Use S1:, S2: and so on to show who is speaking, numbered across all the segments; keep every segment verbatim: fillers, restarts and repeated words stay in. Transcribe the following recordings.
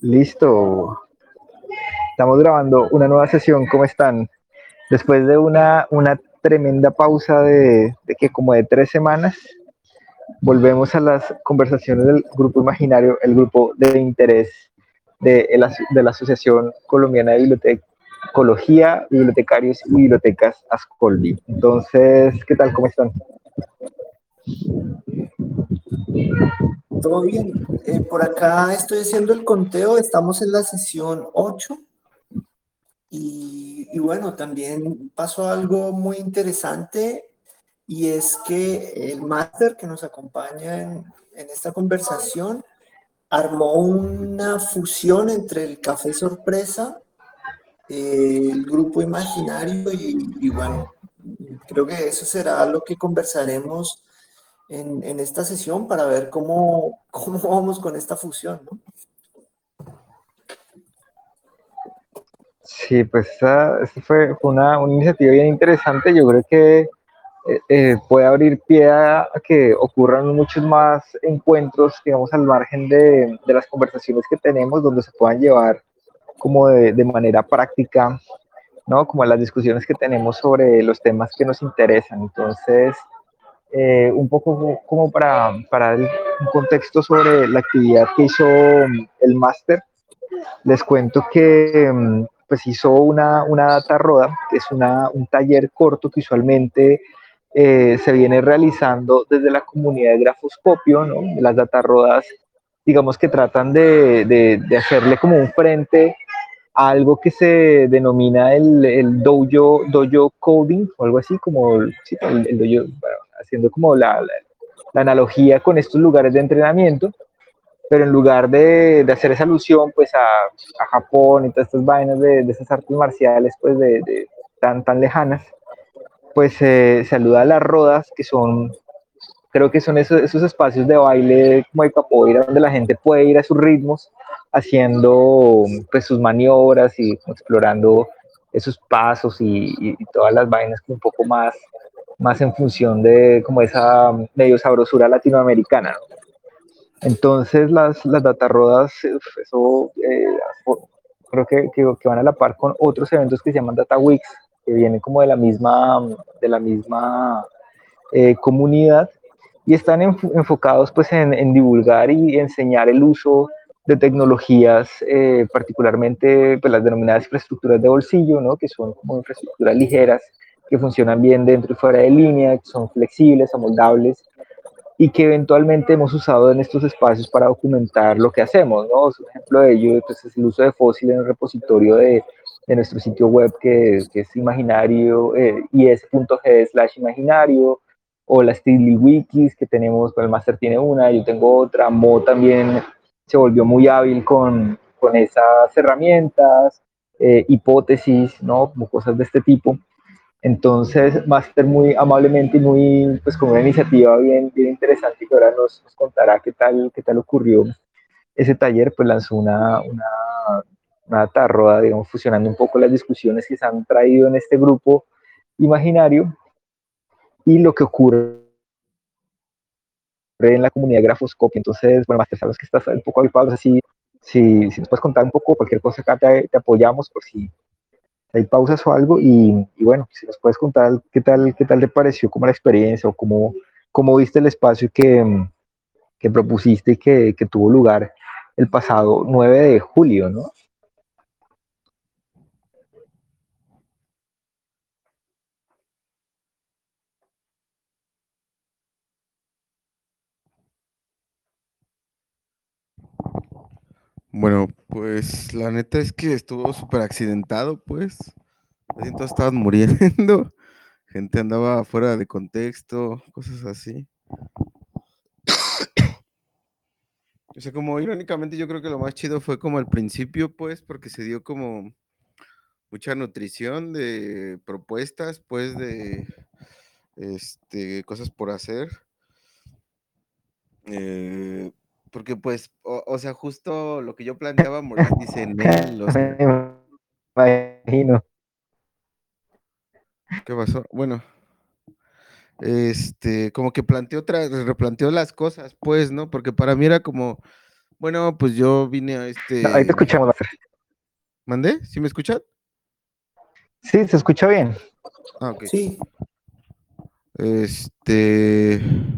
S1: Listo, estamos grabando una nueva sesión. ¿Cómo están? Después de una, una tremenda pausa de, de que como de tres semanas, volvemos a las conversaciones del grupo imaginario, el grupo de interés de, el, de la Asociación Colombiana de Bibliotecología, Bibliotecarios y Bibliotecas Ascoldi. Entonces, ¿qué tal? ¿Cómo están?
S2: Todo bien. Eh, por acá estoy haciendo el conteo, estamos en la sesión ocho y, y bueno, también pasó algo muy interesante y es que el máster que nos acompaña en, en esta conversación armó una fusión entre el café sorpresa, eh, el grupo imaginario y, y bueno, creo que eso será lo que conversaremos en, en esta sesión para ver cómo, cómo vamos con esta fusión, ¿no?
S1: Sí, pues esa, esa fue, fue una, una, iniciativa bien interesante. Yo creo que eh, eh, puede abrir pie a, a, que ocurran muchos más encuentros, digamos, al margen de, de las conversaciones que tenemos, donde se puedan llevar como de, de manera práctica, ¿no? Como las discusiones que tenemos sobre los temas que nos interesan. Entonces, eh, un poco como para, para dar un contexto sobre la actividad que hizo el máster, les cuento que pues hizo una, una data roda, que es una, un taller corto que usualmente eh, se viene realizando desde la comunidad de grafoscopio, ¿no? Las data rodas, digamos que tratan de, de, de hacerle como un frente a algo que se denomina el, el dojo, dojo coding, o algo así, como sí, el, el dojo, bueno, haciendo como la, la, la analogía con estos lugares de entrenamiento, pero en lugar de, de hacer esa alusión pues a, a, Japón y todas estas vainas de, de esas artes marciales pues de, de tan, tan lejanas, pues eh, se aluda a las rodas, que son, creo que son esos, esos espacios de baile como de capoeira, donde la gente puede ir a sus ritmos, haciendo pues sus maniobras y explorando esos pasos y, y, y todas las vainas un poco más, más en función de como esa medio sabrosura latinoamericana, ¿no? Entonces las, las datarrodas, eso eh, creo que, que, que, van a la par con otros eventos que se llaman Data Weeks, que vienen como de la misma, de la misma eh, comunidad y están en, enfocados pues en, en, divulgar y enseñar el uso de tecnologías, eh, particularmente pues, las denominadas infraestructuras de bolsillo, ¿no? Que son como infraestructuras ligeras, que funcionan bien dentro y fuera de línea, que son flexibles, amoldables, y que eventualmente hemos usado en estos espacios para documentar lo que hacemos, ¿no? Un ejemplo de ello pues, es el uso de fósil en el repositorio de, de nuestro sitio web, que, que es imaginario, eh, is.g slash imaginario, o las TiddlyWikis que tenemos, pues el máster tiene una, yo tengo otra, Mo también se volvió muy hábil con, con esas herramientas, eh, hipótesis, ¿no? Como cosas de este tipo. Entonces, Master muy amablemente y muy, pues con una iniciativa bien, bien interesante que ahora nos, nos contará qué tal, qué tal ocurrió ese taller, pues lanzó una, una, una tarroda, digamos, fusionando un poco las discusiones que se han traído en este grupo imaginario y lo que ocurre en la comunidad de grafoscopia. Entonces, bueno, Master, sabes que estás un poco habituado, no sé si, si, si nos puedes contar un poco, cualquier cosa acá te, te apoyamos por si hay pausas o algo y, y, bueno, si nos puedes contar qué tal, qué tal te pareció como la experiencia o cómo, cómo viste el espacio que, que propusiste y que, que, tuvo lugar el pasado nueve de julio, ¿no?
S3: Bueno, pues la neta es que estuvo súper accidentado, pues. Así todos estaban muriendo, gente andaba fuera de contexto, cosas así. O sea, como irónicamente yo creo que lo más chido fue como al principio, pues, porque se dio como mucha nutrición de propuestas, pues, de este, cosas por hacer. Eh, porque pues, o, o sea, justo lo que yo planteaba, Morís dice en él, o sea,
S1: Me imagino.
S3: ¿qué pasó? Bueno, este, como que planteó otra, replanteó las cosas, pues, ¿no? Porque para mí era como, Bueno, pues yo vine a
S1: No, ahí te
S3: este...
S1: escuchamos, Master.
S3: ¿Mandé? ¿Sí me escuchan?
S1: Sí, se escucha bien.
S3: Ah, ok.
S2: Sí,
S3: Este...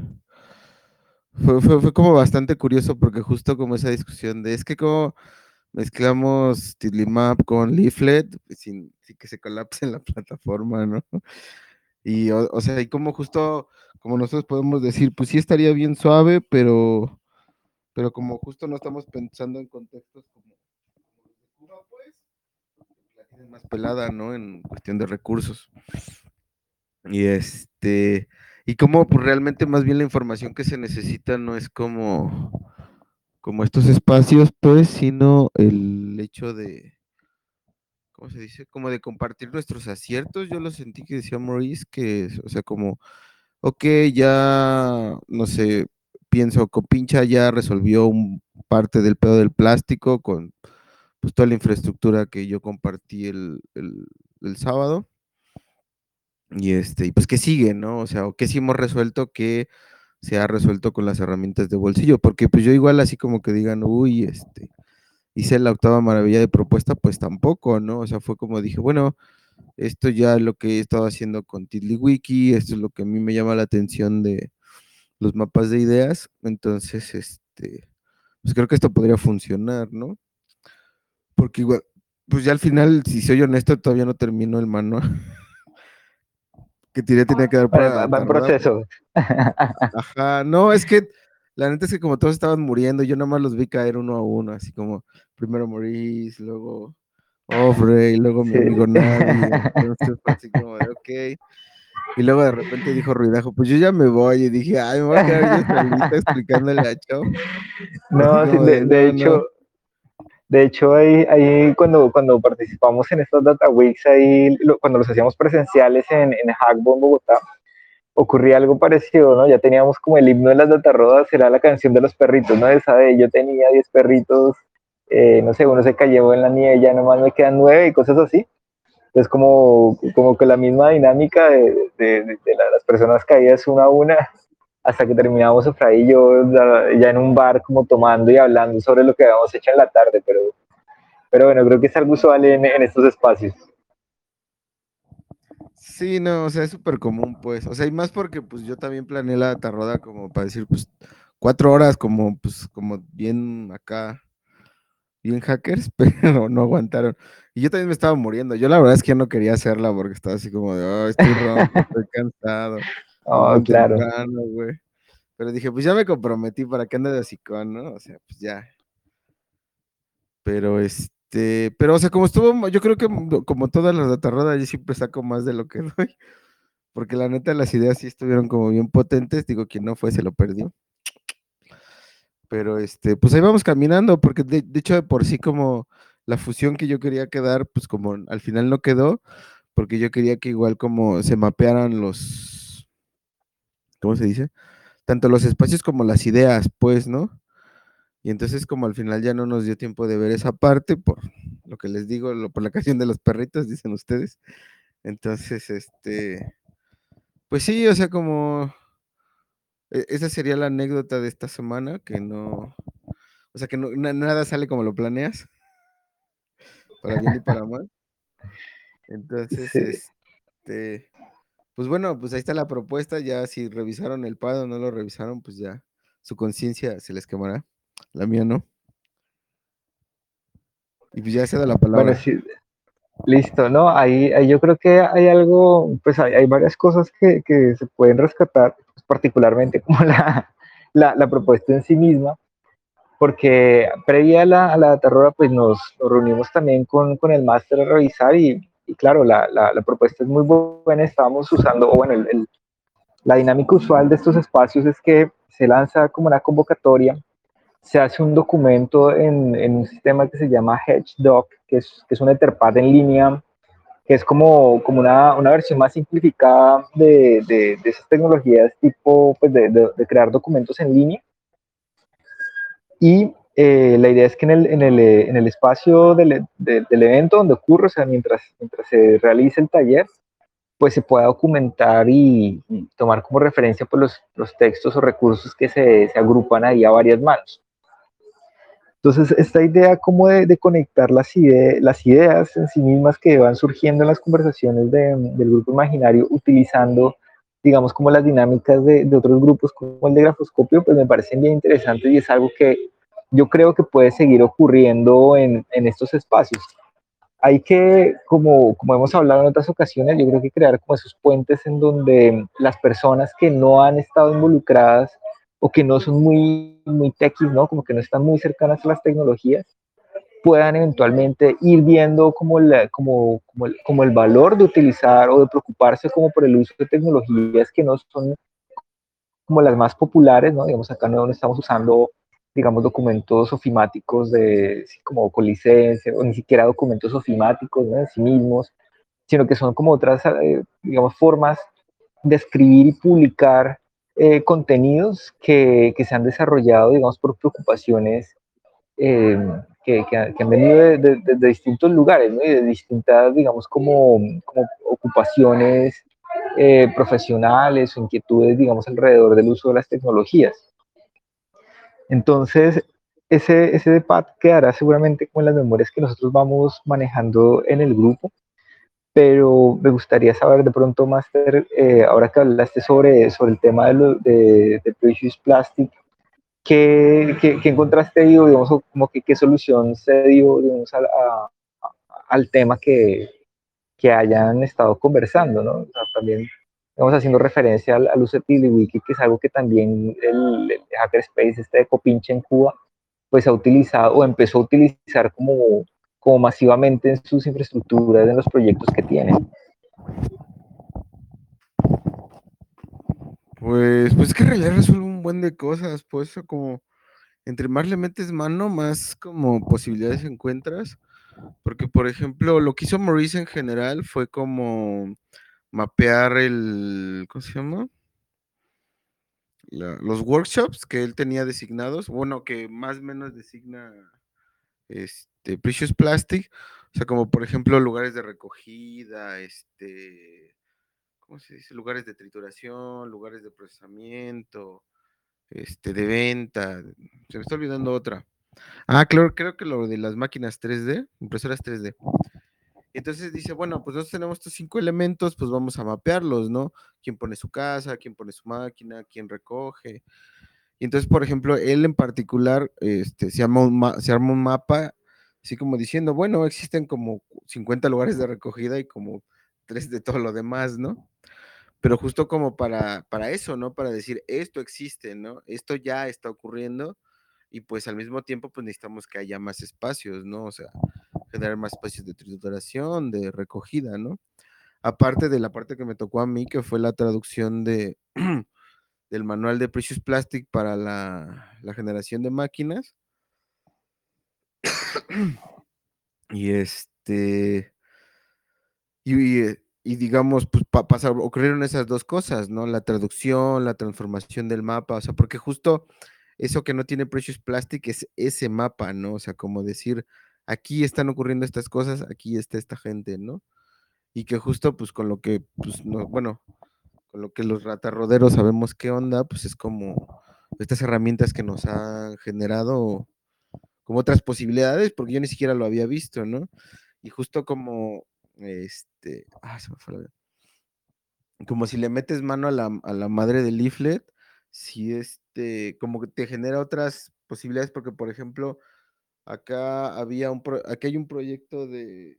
S3: Fue, fue, fue como bastante curioso porque justo como esa discusión de es que como mezclamos Tidlimap con Leaflet sin, sin que se colapse la plataforma, ¿no? Y o, o sea, y como justo, como nosotros podemos decir, pues sí estaría bien suave, pero, pero como justo no estamos pensando en contextos como, como los de Cuba, pues, la tienen más pelada, ¿no? En cuestión de recursos. Y este, y como pues realmente más bien la información que se necesita no es como, como estos espacios, pues, sino el hecho de, ¿cómo se dice? Como de compartir nuestros aciertos. Yo lo sentí que decía Maurice, que, o sea, como ok, ya, no sé, pienso, Copincha ya resolvió un parte del pedo del plástico con pues, toda la infraestructura que yo compartí el, el, el sábado. Y este, y pues que sigue, ¿no? O sea, o que sí hemos resuelto que se ha resuelto con las herramientas de bolsillo, porque pues yo igual así como que digan, uy, este, hice la octava maravilla de propuesta, pues tampoco, ¿no? O sea, fue como dije, bueno, esto ya es lo que he estado haciendo con TiddlyWiki, esto es lo que a mí me llama la atención de, los mapas de ideas, entonces, este, pues creo que esto podría funcionar, ¿no? Porque igual, pues ya al final, si soy honesto, todavía no termino el manual que tiré, tenía que dar
S1: Va,
S3: para la
S1: va- va en
S3: Datarroda.
S1: proceso.
S3: Ajá, no, es que la neta es que como todos estaban muriendo, yo nada más los vi caer uno a uno, así como primero Maurice, luego Ofre, y luego mi
S1: Sí.
S3: amigo Nadie, entonces fue así como de, ok. Y luego de repente dijo Ruidajo, pues yo ya me voy, y dije, ay, me voy a quedar yo solito explicándole a Cho. Así
S1: No, sí,
S3: como de,
S1: de, de
S3: no, no.
S1: hecho, de hecho ahí, ahí cuando, cuando participamos en estos Data Weeks, ahí, lo- cuando los hacíamos presenciales en, en Hackbo, Bogotá, ocurría algo parecido, ¿no? Ya teníamos como el himno de las Datarrodas, era la canción de los perritos, ¿no? Esa de yo tenía diez perritos, eh, no sé, uno se cayó en la nieve, ya nomás me quedan nueve y cosas así. Es como, como que la misma dinámica de, de, de, de las personas caídas una a una hasta que terminamos Efraín y yo ya, ya en un bar como tomando y hablando sobre lo que habíamos hecho en la tarde, pero, pero bueno, creo que es algo usual en, en estos espacios.
S3: Sí, no, o sea, es súper común, pues. O sea, y más porque pues yo también planeé la tarroda como para decir, pues, cuatro horas como, pues, como bien acá, bien hackers, pero no aguantaron. Y yo también me estaba muriendo. Yo la verdad es que ya no quería hacerla porque estaba así como de, oh, estoy ronco, estoy cansado, es
S1: Oh,
S3: muy
S1: claro.
S3: temprano, güey. Pero dije, pues ya me comprometí, ¿para qué ande de hocicón, no? O sea, pues ya. Pero este, pero o sea, como estuvo, yo creo que como todas las datarrodas, yo siempre saco más de lo que doy. Porque la neta las ideas sí estuvieron como bien potentes, digo, quien no fue se lo perdió, pero este, pues ahí vamos caminando, porque de, de hecho de por sí como la fusión que yo quería quedar, pues como al final no quedó, porque yo quería que igual como se mapearan los, ¿cómo se dice? Tanto los espacios como las ideas, pues, ¿no? Y entonces como al final ya no nos dio tiempo de ver esa parte, por lo que les digo, lo, por la canción de los perritos, dicen ustedes. Entonces, este, pues sí, o sea, como e- esa sería la anécdota de esta semana, que no, o sea, que no, na- nada sale como lo planeas, para bien y para mal. Entonces,
S1: Sí.
S3: este, pues bueno, pues ahí está la propuesta, ya si revisaron el pad o no lo revisaron, pues ya su conciencia se les quemará, la mía no. Y pues ya se da la
S1: Bueno,
S3: palabra.
S1: sí, listo, ¿no? Ahí, ahí yo creo que hay algo, pues hay, hay varias cosas que, que se pueden rescatar, pues particularmente como la, la, la propuesta en sí misma, porque previa a la, a la terrora, pues nos, nos reunimos también con, con el máster a revisar y, y claro, la, la, la, propuesta es muy buena, estábamos usando, o bueno, el, el, la dinámica usual de estos espacios es que se lanza como una convocatoria, se hace un documento en, en un sistema que se llama HedgeDoc, que es, que es un Etherpad en línea, que es como, como una, una versión más simplificada de, de, de esas tecnologías tipo pues de, de, de crear documentos en línea. Y eh, la idea es que en el, en el, en el espacio del, del, del, evento donde ocurre, o sea, mientras, mientras se realiza el taller, pues se pueda documentar y, y tomar como referencia pues, los, los textos o recursos que se, se agrupan ahí a varias manos. Entonces, esta idea como de, de conectar las, ide las ideas en sí mismas que van surgiendo en las conversaciones de, del grupo imaginario, utilizando, digamos, como las dinámicas de, de otros grupos como el de grafoscopio, pues me parecen bien interesantes y es algo que yo creo que puede seguir ocurriendo en, en estos espacios. Hay que, como, como hemos hablado en otras ocasiones, yo creo que crear como esos puentes en donde las personas que no han estado involucradas o que no son muy, muy techis, ¿no? Como que no están muy cercanas a las tecnologías, puedan eventualmente ir viendo como, la, como, como, el, como el valor de utilizar o de preocuparse como por el uso de tecnologías que no son como las más populares, ¿no? Digamos, acá no estamos usando, digamos, documentos ofimáticos de, sí, como con licencia, o ni siquiera documentos ofimáticos, ¿no? En sí mismos, sino que son como otras, eh, digamos, formas de escribir y publicar eh, contenidos que, que, se han desarrollado, digamos, por preocupaciones eh, que, que, que, han venido de, de, de, distintos lugares, ¿no? Y de distintas, digamos, como, como ocupaciones eh, profesionales o inquietudes, digamos, alrededor del uso de las tecnologías. Entonces, ese, ese debate quedará seguramente con las memorias que nosotros vamos manejando en el grupo, pero me gustaría saber de pronto, Master, eh, ahora que hablaste sobre, sobre el tema de, lo, de, de Precious Plastic, ¿qué, qué, qué encontraste ahí, o digamos, como que qué solución se dio, digamos, a, a, al tema que, que hayan estado conversando, ¿no? O sea, también estamos haciendo referencia al, al uso de TiddlyWiki, que es algo que también el, el hackerspace, este de Copinche en Cuba, pues ha utilizado o empezó a utilizar como, como masivamente en sus infraestructuras, en los proyectos que tienen.
S3: Pues, pues es que en realidad resuelve un buen de cosas, pues eso como entre más le metes mano, más como posibilidades encuentras, porque por ejemplo, lo que hizo Maurice en general fue como mapear el, ¿cómo se llama? La, los workshops que él tenía designados, bueno, que más o menos designa este Precious Plastic, o sea, como por ejemplo lugares de recogida, este, ¿cómo se dice? Lugares de trituración, lugares de procesamiento, este, de venta, se me está olvidando otra. Ah, claro, creo que lo de las máquinas tres D, impresoras tres D. Entonces dice, bueno, pues nosotros tenemos estos cinco elementos, pues vamos a mapearlos, ¿no? ¿Quién pone su casa? ¿Quién pone su máquina? ¿Quién recoge? Y entonces, por ejemplo, él en particular este, se, arma un ma- se arma un mapa, así como diciendo, bueno, existen como cincuenta lugares de recogida y como tres de todo lo demás, ¿no? Pero justo como para, para eso, ¿no? Para decir, esto existe, ¿no? Esto ya está ocurriendo y pues al mismo tiempo pues necesitamos que haya más espacios, ¿no? O sea, generar más espacios de trituración, de recogida, ¿no? Aparte de la parte que me tocó a mí, que fue la traducción de, del manual de Precious Plastic para la, la generación de máquinas. Y este, y, y, y digamos, pues pa, pasar, ocurrieron esas dos cosas, ¿no? La traducción, la transformación del mapa, o sea, porque justo eso que no tiene Precious Plastic es ese mapa, ¿no? O sea, como decir, aquí están ocurriendo estas cosas, aquí está esta gente, ¿no? Y que justo, pues con lo que, pues, no, bueno, con lo que los ratarroderos sabemos qué onda, pues es como estas herramientas que nos han generado como otras posibilidades, porque yo ni siquiera lo había visto, ¿no? Y justo como, este, ah, se me fue la... como si le metes mano a la, a la madre del leaflet, si este, como que te genera otras posibilidades, porque por ejemplo, acá había un, pro, aquí hay un proyecto de,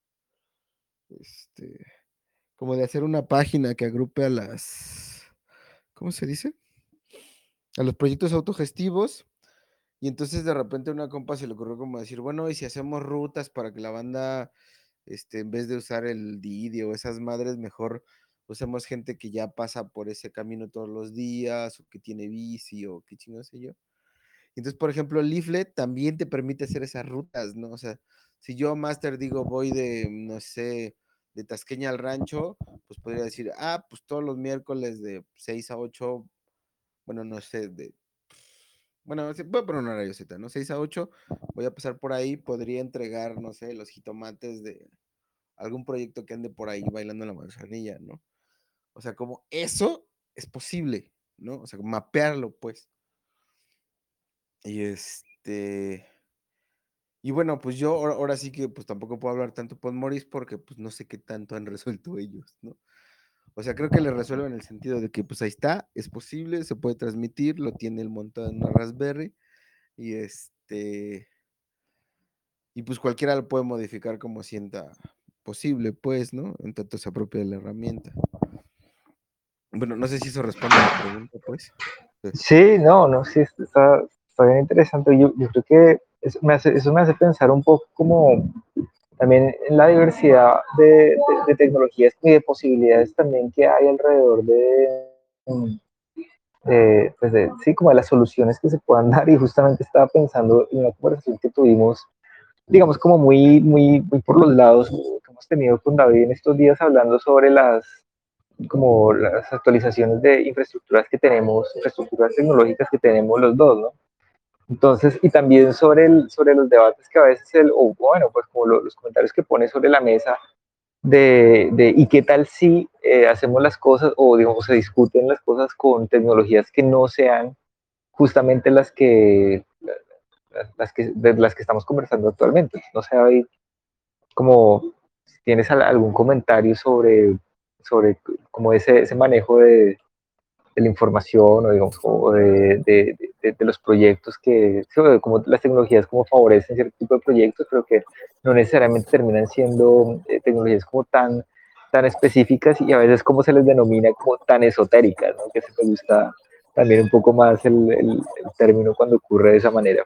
S3: este, como de hacer una página que agrupe a las, ¿cómo se dice? A los proyectos autogestivos. Y entonces de repente a una compa se le ocurrió como decir, bueno, y si hacemos rutas para que la banda, este, en vez de usar el Didi o esas madres, mejor usemos gente que ya pasa por ese camino todos los días, o que tiene bici, o qué chingo sé yo. Entonces, por ejemplo, el Leaflet también te permite hacer esas rutas, ¿no? O sea, si yo, Master, digo, voy de, no sé, de Tasqueña al rancho, pues podría decir, ah, pues todos los miércoles de seis a ocho, bueno, no sé, de bueno, voy a poner un horario Z, ¿no? seis a ocho, voy a pasar por ahí, podría entregar, no sé, los jitomates de algún proyecto que ande por ahí bailando en la manzanilla, ¿no? O sea, como eso es posible, ¿no? O sea, mapearlo, pues. Y este... Y bueno, pues yo ahora, ahora sí que pues tampoco puedo hablar tanto por Morris porque pues no sé qué tanto han resuelto ellos, ¿no? O sea, creo que le resuelven en el sentido de que pues ahí está, es posible, se puede transmitir, lo tiene el montado en una Raspberry y este, y pues cualquiera lo puede modificar como sienta posible, pues, ¿no? En tanto se apropia de la herramienta. Bueno, no sé si eso responde a la pregunta, pues.
S1: Sí, no, no, sí, está, está bien interesante. Yo, yo creo que eso me hace, eso me hace pensar un poco como también en la diversidad de, de, de tecnologías y de posibilidades también que hay alrededor de, de, pues de, sí, como de las soluciones que se puedan dar. Y justamente estaba pensando en una conversación que tuvimos, digamos, como muy, muy, muy por los lados que hemos tenido con David en estos días hablando sobre las, como las actualizaciones de infraestructuras que tenemos, infraestructuras tecnológicas que tenemos los dos, ¿no? Entonces, y también sobre, el, sobre los debates que a veces, el, o bueno, pues como lo, los comentarios que pone sobre la mesa de, de y qué tal si eh, hacemos las cosas o digamos se discuten las cosas con tecnologías que no sean justamente las que, las que, de las que estamos conversando actualmente. No sé, David, como si tienes algún comentario sobre, sobre como ese, ese manejo de, de la información o digamos como de, de, de, de los proyectos que, como las tecnologías como favorecen cierto tipo de proyectos, pero que no necesariamente terminan siendo eh, tecnologías como tan, tan específicas y a veces como se les denomina como tan esotéricas, ¿no? Que se me gusta también un poco más el, el, el término cuando ocurre de esa manera.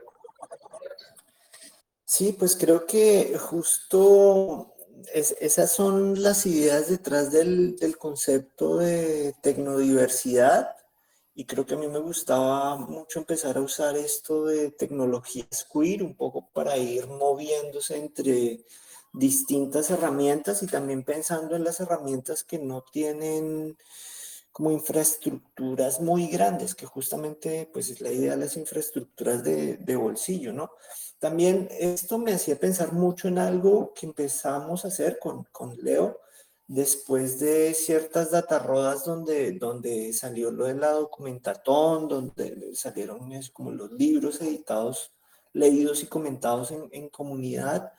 S2: Sí, pues creo que justo es- esas son las ideas detrás del, del concepto de tecnodiversidad y creo que a mí me gustaba mucho empezar a usar esto de tecnologías queer un poco para ir moviéndose entre distintas herramientas y también pensando en las herramientas que no tienen como infraestructuras muy grandes, que justamente pues es la idea de las infraestructuras de, de bolsillo, ¿no? También esto me hacía pensar mucho en algo que empezamos a hacer con, con Leo después de ciertas datarodas donde, donde salió lo de la documentatón, donde salieron eso, como los libros editados, leídos y comentados en, en comunidad,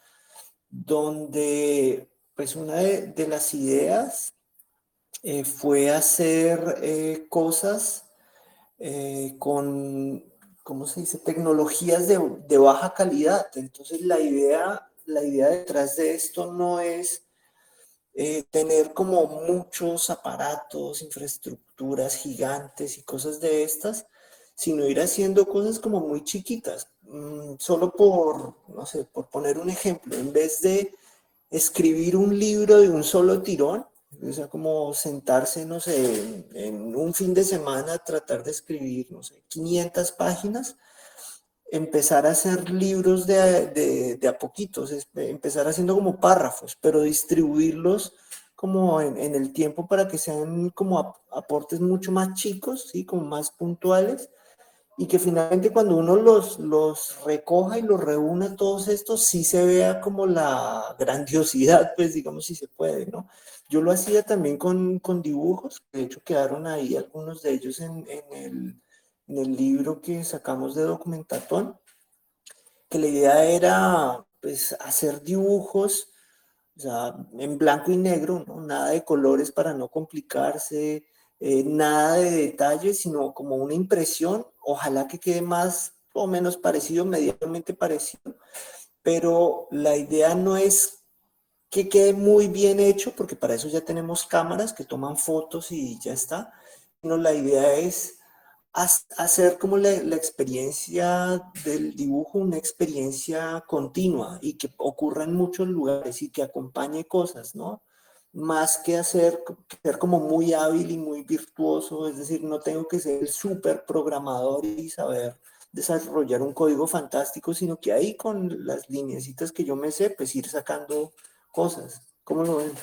S2: donde pues una de, de las ideas eh, fue hacer eh, cosas eh, con, ¿cómo se dice? Tecnologías de, de baja calidad. Entonces la idea, la idea detrás de esto no es eh, tener como muchos aparatos, infraestructuras gigantes y cosas de estas, sino ir haciendo cosas como muy chiquitas. Mm, solo por, no sé, por poner un ejemplo, en vez de escribir un libro de un solo tirón, o sea, como sentarse, no sé, en, en un fin de semana, tratar de escribir, no sé, quinientas páginas, empezar a hacer libros de, de, de a poquitos, es, empezar haciendo como párrafos, pero distribuirlos como en, en el tiempo para que sean como ap aportes mucho más chicos, ¿sí? Como más puntuales, y que finalmente cuando uno los, los recoja y los reúna todos estos, sí se vea como la grandiosidad, pues digamos si se puede, ¿no? Yo lo hacía también con, con dibujos, de hecho quedaron ahí algunos de ellos en, en, el, en el libro que sacamos de Documentatón, que la idea era pues hacer dibujos, o sea, en blanco y negro, ¿no? Nada de colores para no complicarse, eh, nada de detalles, sino como una impresión, ojalá que quede más o menos parecido, medianamente parecido, pero la idea no es que quede muy bien hecho, porque para eso ya tenemos cámaras que toman fotos y ya está, sino la idea es hacer como la, la, experiencia del dibujo una experiencia continua y que ocurra en muchos lugares y que acompañe cosas, ¿no? Más que hacer ser como muy hábil y muy virtuoso, es decir, no tengo que ser el súper programador y saber desarrollar un código fantástico, sino que ahí con las lineecitas que yo me sé, pues ir sacando cosas. ¿Cómo lo ven?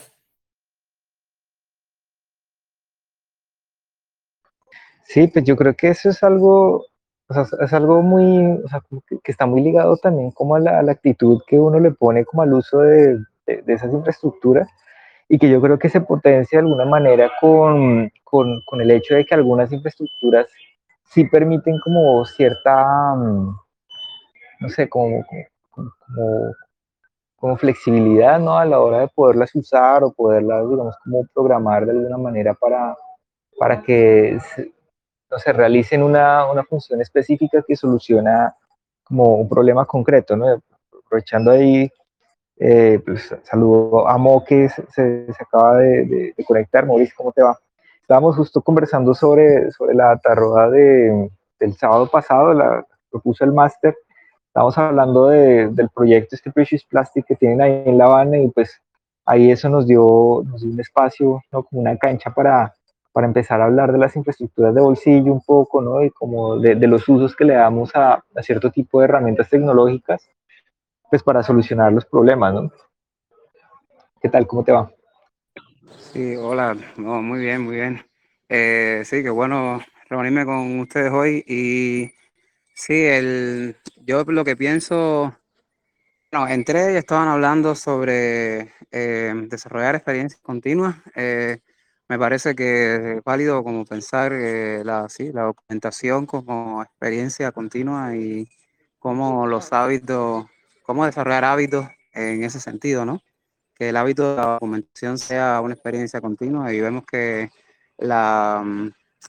S1: Sí, pues yo creo que eso es algo, o sea, es algo muy, o sea, que, que está muy ligado también como a la, a la, actitud que uno le pone como al uso de, de, de esas infraestructuras y que yo creo que se potencia de alguna manera con, con, con el hecho de que algunas infraestructuras sí permiten como cierta, no sé, como, como, como flexibilidad, ¿no? A la hora de poderlas usar o poderlas, digamos, como programar de alguna manera para, para que se, no se realicen una, una función específica que soluciona como un problema concreto, ¿no? Aprovechando ahí, eh, pues, saludo a Mo que se, se, se acaba de, de, de, conectar. Maurice, ¿cómo te va? Estábamos justo conversando sobre, sobre la tarroda de, del sábado pasado, la propuso el máster. Estábamos hablando de, del proyecto este Precious Plastic que tienen ahí en La Habana y pues ahí eso nos dio, nos dio un espacio, ¿no? Como una cancha para, para empezar a hablar de las infraestructuras de bolsillo un poco, ¿no? Y como de, de los usos que le damos a, a cierto tipo de herramientas tecnológicas, pues para solucionar los problemas, ¿no? ¿Qué tal? ¿Cómo te va?
S4: Sí, hola, no, muy bien, muy bien. Eh, sí, qué bueno reunirme con ustedes hoy y sí, el, yo lo que pienso, no, entré y estaban hablando sobre eh, desarrollar experiencias continuas. Eh, me parece que es válido como pensar eh, la, sí, la documentación como experiencia continua y cómo los hábitos, cómo desarrollar hábitos en ese sentido, ¿no? Que el hábito de la documentación sea una experiencia continua y vemos que la, mm,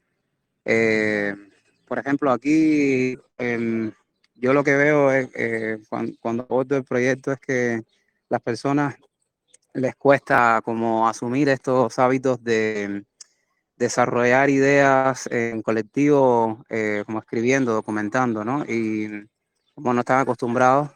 S4: eh, por ejemplo, aquí em, yo lo que veo es, eh, cuando, cuando abordo el proyecto es que las personas les cuesta como asumir estos hábitos de desarrollar ideas en colectivo, eh, como escribiendo, documentando, ¿no? Y como no están acostumbrados,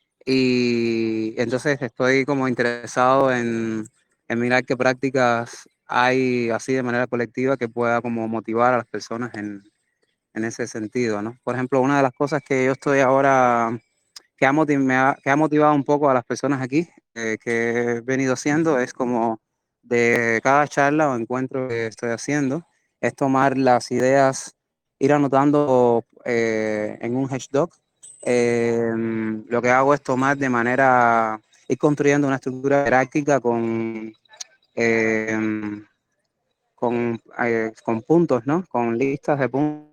S4: y entonces estoy como interesado en, en mirar qué prácticas hay así de manera colectiva que pueda como motivar a las personas en, en ese sentido, ¿no? Por ejemplo, una de las cosas que yo estoy ahora, que ha, motiv- me ha, que ha motivado un poco a las personas aquí, eh, que he venido haciendo, es como de cada charla o encuentro que estoy haciendo, es tomar las ideas, ir anotando eh, en un hashtag. Eh, lo que hago es tomar de manera, ir construyendo una estructura jerárquica con, eh, con, eh, con puntos, ¿no? Con listas de puntos.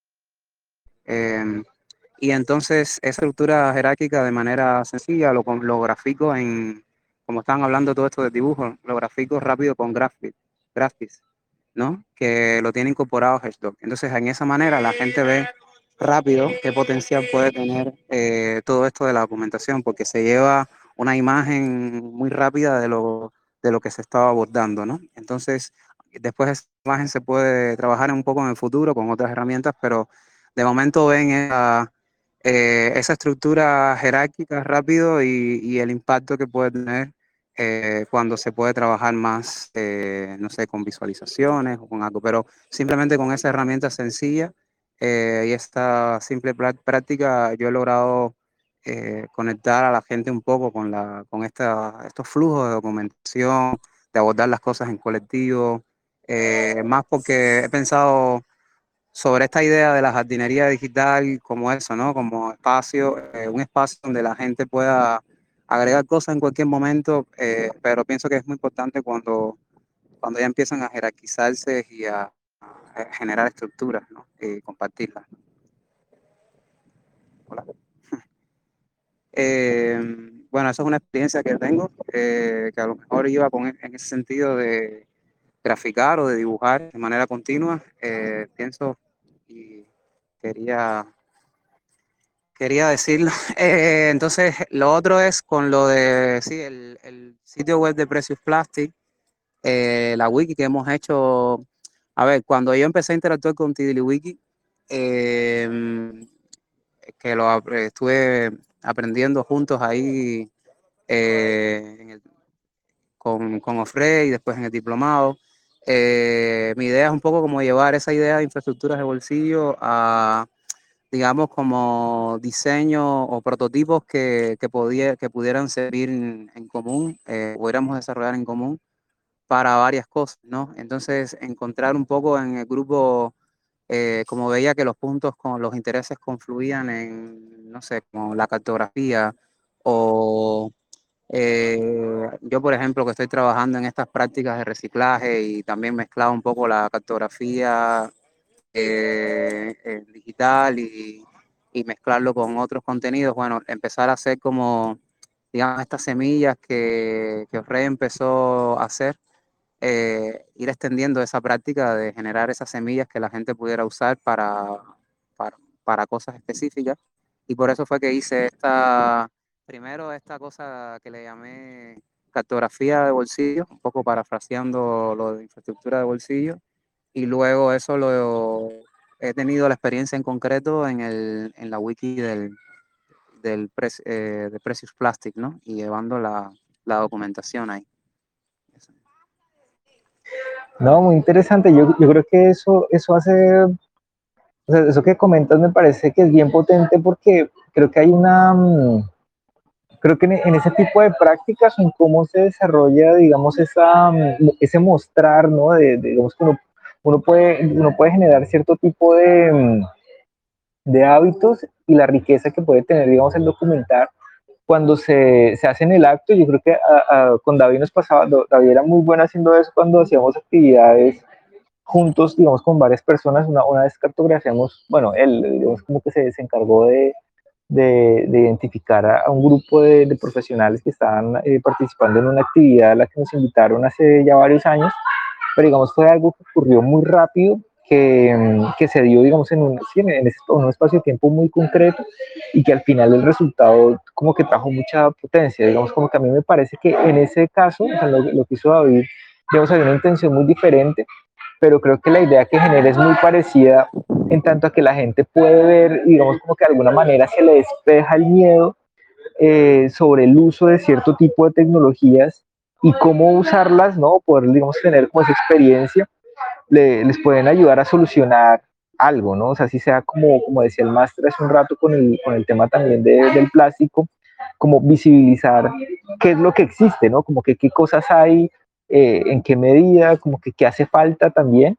S4: Eh, y entonces esa estructura jerárquica de manera sencilla lo, lo grafico en, como están hablando todo esto de dibujo, lo grafico rápido con Graphics, Graphics, ¿no? Que lo tiene incorporado Hashdoc. Entonces en esa manera la gente ve rápido qué potencial puede tener eh, todo esto de la documentación, porque se lleva una imagen muy rápida de lo, de lo que se estaba abordando, ¿no? Entonces después esa imagen se puede trabajar un poco en el futuro con otras herramientas, pero de momento ven esa, eh, esa estructura jerárquica rápido y, y el impacto que puede tener eh, cuando se puede trabajar más, eh, no sé, con visualizaciones o con algo, pero simplemente con esa herramienta sencilla eh, y esta simple práctica yo he logrado eh, conectar a la gente un poco con, la, con esta, estos flujos de documentación, de abordar las cosas en colectivo, eh, más porque he pensado sobre esta idea de la jardinería digital como eso, ¿no? Como espacio, eh, un espacio donde la gente pueda agregar cosas en cualquier momento, eh, pero pienso que es muy importante cuando, cuando ya empiezan a jerarquizarse y a, a generar estructuras, ¿no? Y compartirlas. Hola. Eh, bueno, eso es una experiencia que tengo, eh, que a lo mejor iba con, en ese sentido de graficar o de dibujar de manera continua. Eh, pienso y quería Quería decirlo. Eh, entonces, lo otro es con lo de, sí, el, el sitio web de Precious Plastic, eh, la wiki que hemos hecho. A ver, cuando yo empecé a interactuar con TiddlyWiki, eh, que lo ap- estuve aprendiendo juntos ahí eh, en el- con, con Ofrey y después en el diplomado, eh, mi idea es un poco como llevar esa idea de infraestructuras de bolsillo a digamos, como diseño o prototipos que, que, podía, que pudieran servir en, en común, eh, pudiéramos desarrollar en común para varias cosas, ¿no? Entonces, encontrar un poco en el grupo, eh, como veía que los puntos con los intereses confluían en, no sé, como la cartografía o eh, yo, por ejemplo, que estoy trabajando en estas prácticas de reciclaje y también mezclado un poco la cartografía eh, eh, digital y y mezclarlo con otros contenidos, bueno, empezar a hacer como, digamos, estas semillas que, que Frey empezó a hacer, eh, ir extendiendo esa práctica de generar esas semillas que la gente pudiera usar para, para, para cosas específicas. Y por eso fue que hice esta, primero esta cosa que le llamé cartografía de bolsillo, un poco parafraseando lo de infraestructura de bolsillo, y luego eso lo he tenido la experiencia en concreto en, el, en la wiki del, del pre, eh, de Precious Plastic, ¿no? Y llevando la, la documentación ahí.
S1: No, muy interesante. Yo, yo creo que eso, eso hace, o sea, eso que comentas me parece que es bien potente porque creo que hay una, mm, creo que en, en ese tipo de prácticas, en cómo se desarrolla, digamos, esa, mm, ese mostrar, ¿no? De, de, digamos que uno, uno, puede, uno puede generar cierto tipo de, mm, de hábitos y la riqueza que puede tener, digamos, el documentar cuando se, se hace en el acto. Yo creo que a, a, con David nos pasaba, David era muy bueno haciendo eso cuando hacíamos actividades juntos, digamos, con varias personas. Una, una vez cartografiamos, bueno, él, digamos, como que se, se encargó de, de, de identificar a, a, un grupo de, de profesionales que estaban eh, participando en una actividad a la que nos invitaron hace ya varios años, pero digamos fue algo que ocurrió muy rápido, que, que se dio, digamos, en un, sí, en, ese, en un espacio de tiempo muy concreto y que al final el resultado como que trajo mucha potencia, digamos, como que a mí me parece que en ese caso, o sea, lo, lo que hizo David, digamos, había una intención muy diferente, pero creo que la idea que genera es muy parecida en tanto a que la gente puede ver, digamos, como que de alguna manera se le despeja el miedo eh, sobre el uso de cierto tipo de tecnologías y cómo usarlas, ¿no? Poder, digamos, tener como esa experiencia, le, les pueden ayudar a solucionar algo, ¿no? O sea, si sea como, como decía el máster hace un rato con el, con el tema también de, del plástico, como visibilizar qué es lo que existe, ¿no? Como que qué cosas hay, eh, en qué medida, como que qué hace falta también.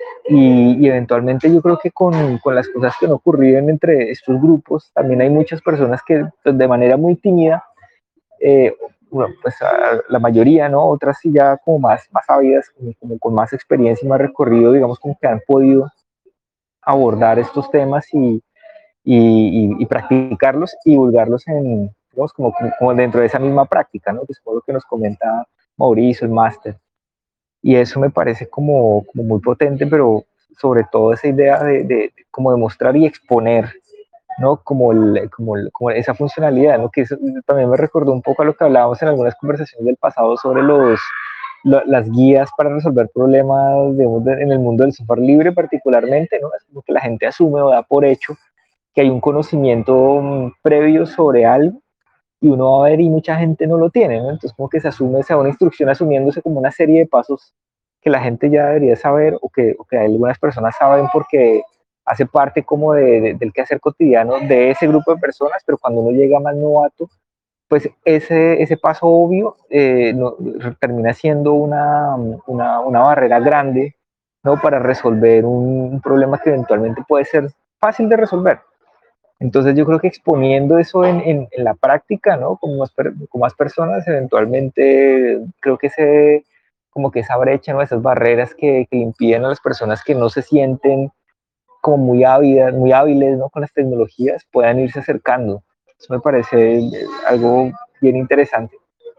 S1: Y, y eventualmente yo creo que con, con, las cosas que han ocurrido entre estos grupos, también hay muchas personas que pues, de manera muy tímida, eh, bueno, pues a la mayoría, ¿no? Otras sí ya como más, más ávidas, como, como con más experiencia y más recorrido, digamos, como que han podido abordar estos temas y, y, y, y practicarlos y divulgarlos en, digamos, como, como dentro de esa misma práctica, ¿no? Que es como lo que nos comenta Mauricio, el máster. Y eso me parece como, como muy potente, pero sobre todo esa idea de, de como demostrar y exponer, ¿no? Como, el, como, el, como esa funcionalidad, ¿no? Que eso también me recordó un poco a lo que hablábamos en algunas conversaciones del pasado sobre los, lo, las guías para resolver problemas de, de, en el mundo del software libre particularmente, ¿no? Es como que la gente asume o da por hecho que hay un conocimiento um, previo sobre algo y uno va a ver y mucha gente no lo tiene, ¿no? Entonces como que se asume, se da una instrucción asumiéndose como una serie de pasos que la gente ya debería saber o que, o que algunas personas saben porque hace parte como de, de, del quehacer cotidiano de ese grupo de personas, pero cuando uno llega más novato, pues ese, ese paso obvio eh, no, termina siendo una, una, una, barrera grande, ¿no? Para resolver un, un problema que eventualmente puede ser fácil de resolver. Entonces yo creo que exponiendo eso en, en, en la práctica, ¿no? Con más, con más personas, eventualmente creo que ese, como que esa brecha, ¿no? Esas barreras que, que impiden a las personas que no se sienten como muy ávidas, muy hábiles, ¿no? Con las tecnologías, puedan irse acercando. Eso me parece algo bien interesante.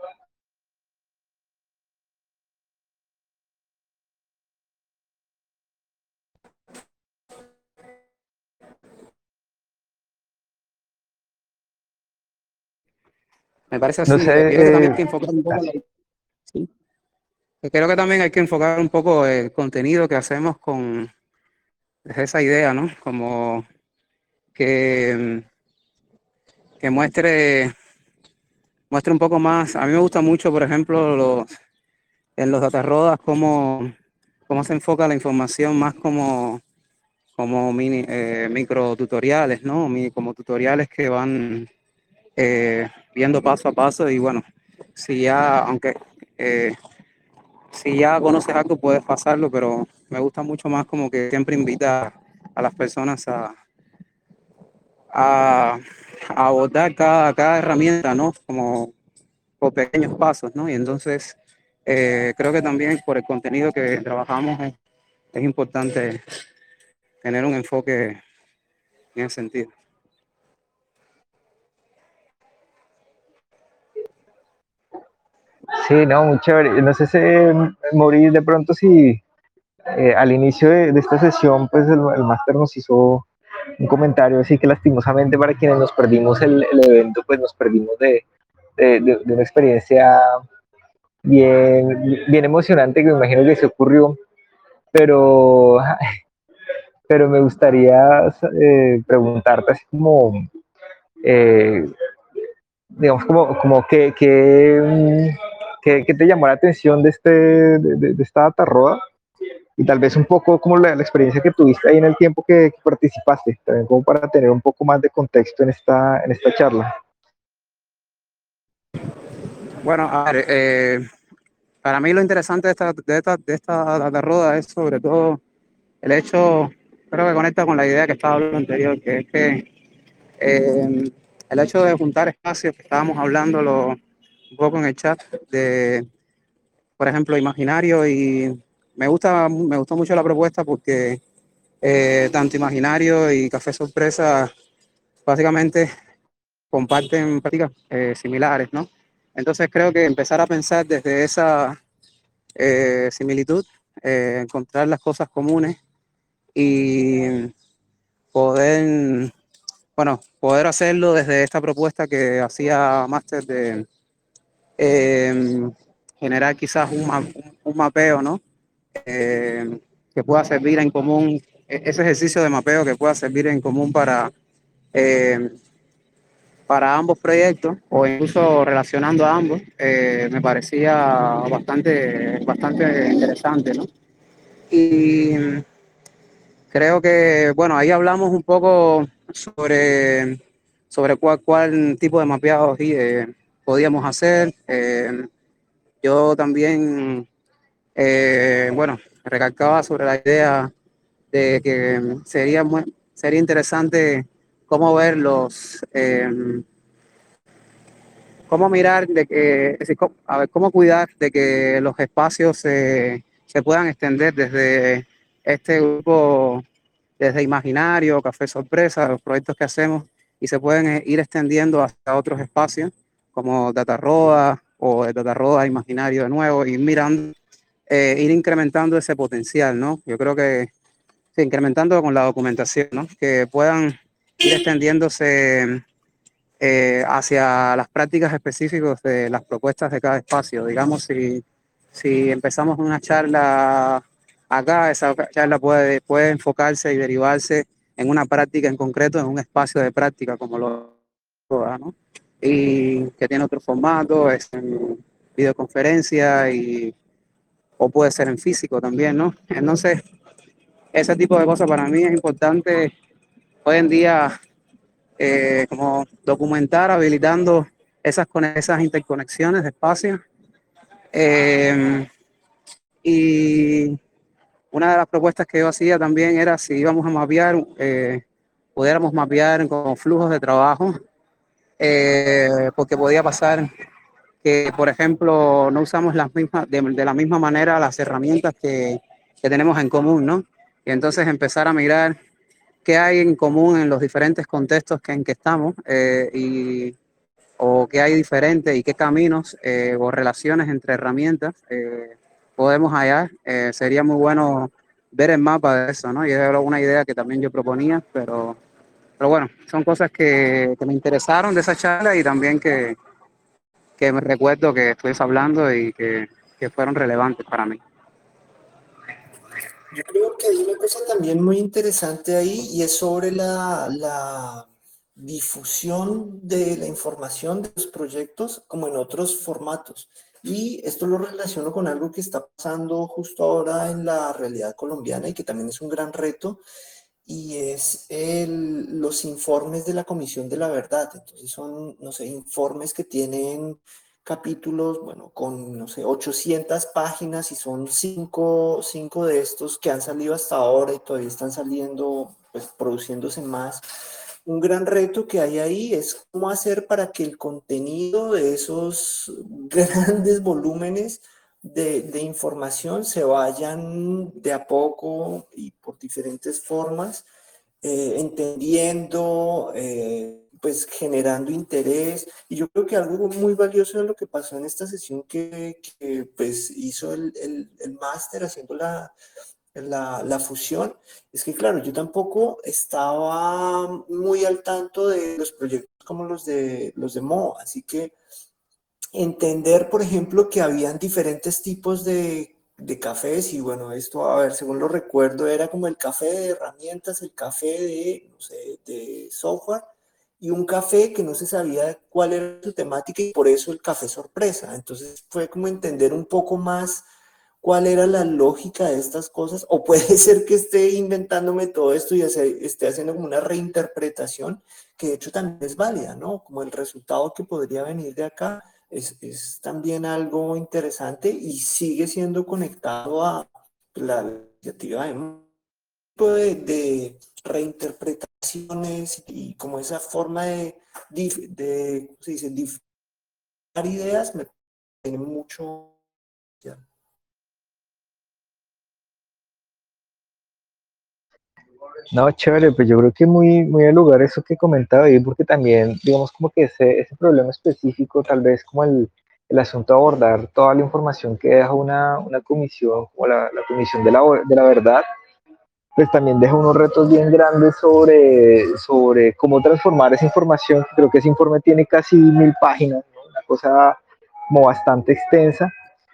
S4: Me parece
S1: No
S4: así,
S1: sé,
S4: creo que también
S1: eh,
S4: hay que enfocar un poco, sí. Creo que también hay que enfocar un poco el contenido que hacemos con esa idea, ¿no? Como que, que muestre, muestre un poco más. A mí me gusta mucho, por ejemplo, los, en los datarrodas, cómo, cómo se enfoca la información más como, como mini, eh, micro tutoriales, ¿no? Mi, como tutoriales que van eh, viendo paso a paso y bueno, si ya, aunque eh, si ya conoces algo puedes pasarlo, pero me gusta mucho más como que siempre invita a las personas a, a, a abordar cada, cada herramienta, ¿no? Como por pequeños pasos, ¿no? Y entonces eh, creo que también por el contenido que trabajamos es, es importante tener un enfoque en ese sentido.
S1: Sí, no, muy chévere. No sé si, Maurice, de pronto si eh, al inicio de, de, esta sesión, pues el, el máster nos hizo un comentario así que lastimosamente para quienes nos perdimos el, el evento, pues nos perdimos de, de, de, de una experiencia bien, bien emocionante que me imagino que se ocurrió, pero, pero me gustaría eh, preguntarte así como, eh, digamos, como, como que, que, que, que, te llamó la atención de, este, de, de, de esta data roda y tal vez un poco como la, la, experiencia que tuviste ahí en el tiempo que, que participaste, también como para tener un poco más de contexto en esta, en esta charla.
S4: Bueno, a ver, eh, para mí lo interesante de esta, de esta, de esta data roda es sobre todo el hecho, creo que conecta con la idea que estaba hablando anterior, que es que eh, el hecho de juntar espacios, que estábamos hablando un poco en el chat, de, por ejemplo, imaginario, y me gusta, me gustó mucho la propuesta porque eh, tanto imaginario y café sorpresa básicamente comparten prácticas eh, similares, ¿no? Entonces creo que empezar a pensar desde esa eh, similitud, eh, encontrar las cosas comunes y poder, bueno, poder hacerlo desde esta propuesta que hacía Máster de eh, generar quizás un, ma un mapeo, ¿no? Eh, que pueda servir en común, ese ejercicio de mapeo que pueda servir en común para, eh, para ambos proyectos o incluso relacionando a ambos, eh, me parecía bastante, bastante interesante, ¿no? Y creo que, bueno, ahí hablamos un poco sobre, sobre cuál, cuál tipo de mapeado eh, podíamos hacer. Eh, yo también, eh, bueno, recalcaba sobre la idea de que sería, muy, sería interesante cómo ver los, eh, cómo mirar, de que, es decir, cómo, a ver, cómo cuidar de que los espacios se, se puedan extender desde este grupo, desde Imaginario, Café Sorpresa, los proyectos que hacemos, y se pueden eh, ir extendiendo hasta otros espacios, como Datarroa o el Datarroa Imaginario de nuevo, y mirando, eh, ir incrementando ese potencial, ¿no? Yo creo que sí, incrementando con la documentación, ¿no? Que puedan ir extendiéndose eh, hacia las prácticas específicas de las propuestas de cada espacio. Digamos, si, si empezamos una charla acá, esa charla puede, puede enfocarse y derivarse en una práctica en concreto, en un espacio de práctica como lo ¿no? Y que tiene otro formato, es en videoconferencia y, o puede ser en físico también, ¿no? Entonces, ese tipo de cosas para mí es importante hoy en día, eh, como documentar, habilitando esas, esas interconexiones de espacios. Eh, y una de las propuestas que yo hacía también era si íbamos a mapear, eh, pudiéramos mapear con flujos de trabajo, eh, porque podía pasar que, por ejemplo, no usamos las mismas, de, de la misma manera las herramientas que, que tenemos en común, ¿no? Y entonces empezar a mirar qué hay en común en los diferentes contextos que, en que estamos eh, y, o qué hay diferente y qué caminos eh, o relaciones entre herramientas eh, podemos hallar. Eh, sería muy bueno ver el mapa de eso, ¿no? Y era una idea que también yo proponía, pero, pero bueno, son cosas que, que me interesaron de esa charla y también que, que me recuerdo que estuviste hablando y que, que fueron relevantes para mí.
S2: Yo creo que hay una cosa también muy interesante ahí y es sobre la, la difusión de la información de los proyectos como en otros formatos. Y esto lo relaciono con algo que está pasando justo ahora en la realidad colombiana y que también es un gran reto, y es el, los informes de la Comisión de la Verdad. Entonces son, no sé, informes que tienen capítulos, bueno, con, no sé, ochocientas páginas y son cinco, cinco de estos que han salido hasta ahora y todavía están saliendo, pues produciéndose más. Un gran reto que hay ahí es cómo hacer para que el contenido de esos grandes volúmenes de, de información se vayan de a poco y por diferentes formas eh, entendiendo, eh, pues generando interés. Y yo creo que algo muy valioso de lo que pasó en esta sesión que, que pues hizo el, el, el máster haciendo la, la, la fusión, es que claro, yo tampoco estaba muy al tanto de los proyectos como los de, los de Mo, así que entender, por ejemplo, que habían diferentes tipos de, de cafés y bueno, esto, a ver, según lo recuerdo, era como el café de herramientas, el café de, no sé, de software y un café que no se sabía cuál era su temática y por eso el café sorpresa. Entonces fue como entender un poco más cuál era la lógica de estas cosas, o puede ser que esté inventándome todo esto y hacer, esté haciendo como una reinterpretación, que de hecho también es válida, ¿no? Como el resultado que podría venir de acá es, es también algo interesante y sigue siendo conectado a la iniciativa de un tipo de, de reinterpretaciones y como esa forma de, dif- de ¿cómo se dice? Difusar ideas, me tiene mucho... ya.
S1: No, chévere, pues yo creo que muy, muy al lugar eso que comentaba ahí, porque también, digamos, como que ese, ese problema específico, tal vez como el, el asunto de abordar toda la información que deja una, una comisión, como la, la comisión de la, de la verdad, pues también deja unos retos bien grandes sobre, sobre cómo transformar esa información, que creo que ese informe tiene casi mil páginas, ¿no? Una cosa como bastante extensa,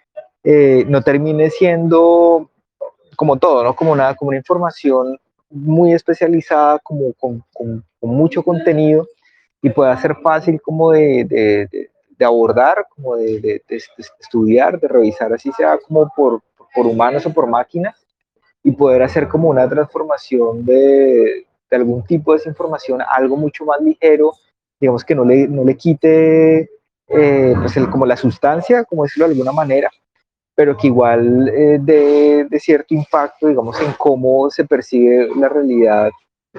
S1: eh, no termine siendo como todo, ¿no? Como una, como una información muy especializada, como con, con, con mucho contenido y pueda ser fácil como de, de, de, de abordar, como de, de, de, estudiar, de revisar, así sea como por, por humanos o por máquinas, y poder hacer como una transformación de, de algún tipo de esa información a algo mucho más ligero, digamos que no le, no le quite eh, pues el, como la sustancia, como decirlo de alguna manera, pero que igual eh, de, de, cierto impacto, digamos, en cómo se percibe la realidad,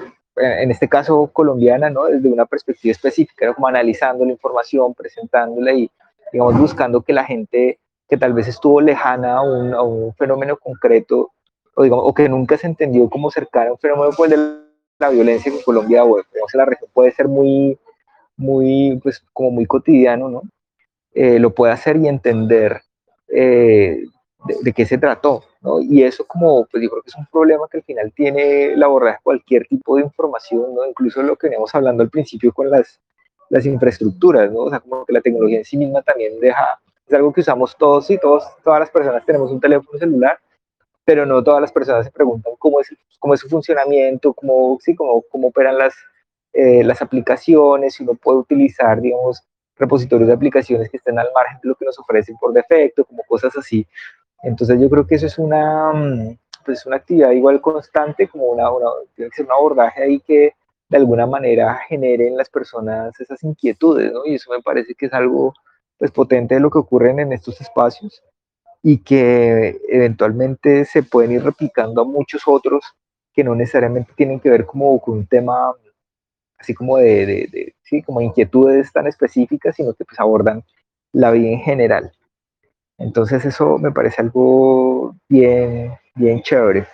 S1: en este caso colombiana, ¿no? Desde una perspectiva específica, ¿no? Como analizando la información, presentándola y, digamos, buscando que la gente que tal vez estuvo lejana a un, a un fenómeno concreto, o, digamos, o que nunca se entendió como cercano a un fenómeno pues, de la violencia en Colombia, o digamos, en la región puede ser muy, muy, pues, como muy cotidiano, ¿no? Eh, lo puede hacer y entender eh, de, de, qué se trató, ¿no? Y eso como, pues yo creo que es un problema que al final tiene la abordaje de cualquier tipo de información, ¿no? Incluso lo que veníamos hablando al principio con las, las infraestructuras, ¿no? O sea, como que la tecnología en sí misma también deja, es algo que usamos todos y todos, todas las personas tenemos un teléfono celular, pero no todas las personas se preguntan cómo es, cómo es su funcionamiento, cómo, sí, cómo, cómo operan las, eh, las aplicaciones, si uno puede utilizar, digamos, repositorios de aplicaciones que estén al margen de lo que nos ofrecen por defecto, como cosas así. Entonces yo creo que eso es una, pues una actividad igual constante, como una, una, tiene que ser un abordaje ahí que de alguna manera genere en las personas esas inquietudes, ¿no? Y eso me parece que es algo pues potente de lo que ocurre en estos espacios y que eventualmente se pueden ir replicando a muchos otros que no necesariamente tienen que ver como con un tema así como de, de, de sí, como inquietudes tan específicas, sino que pues abordan la vida en general. Entonces eso me parece algo bien, bien chévere.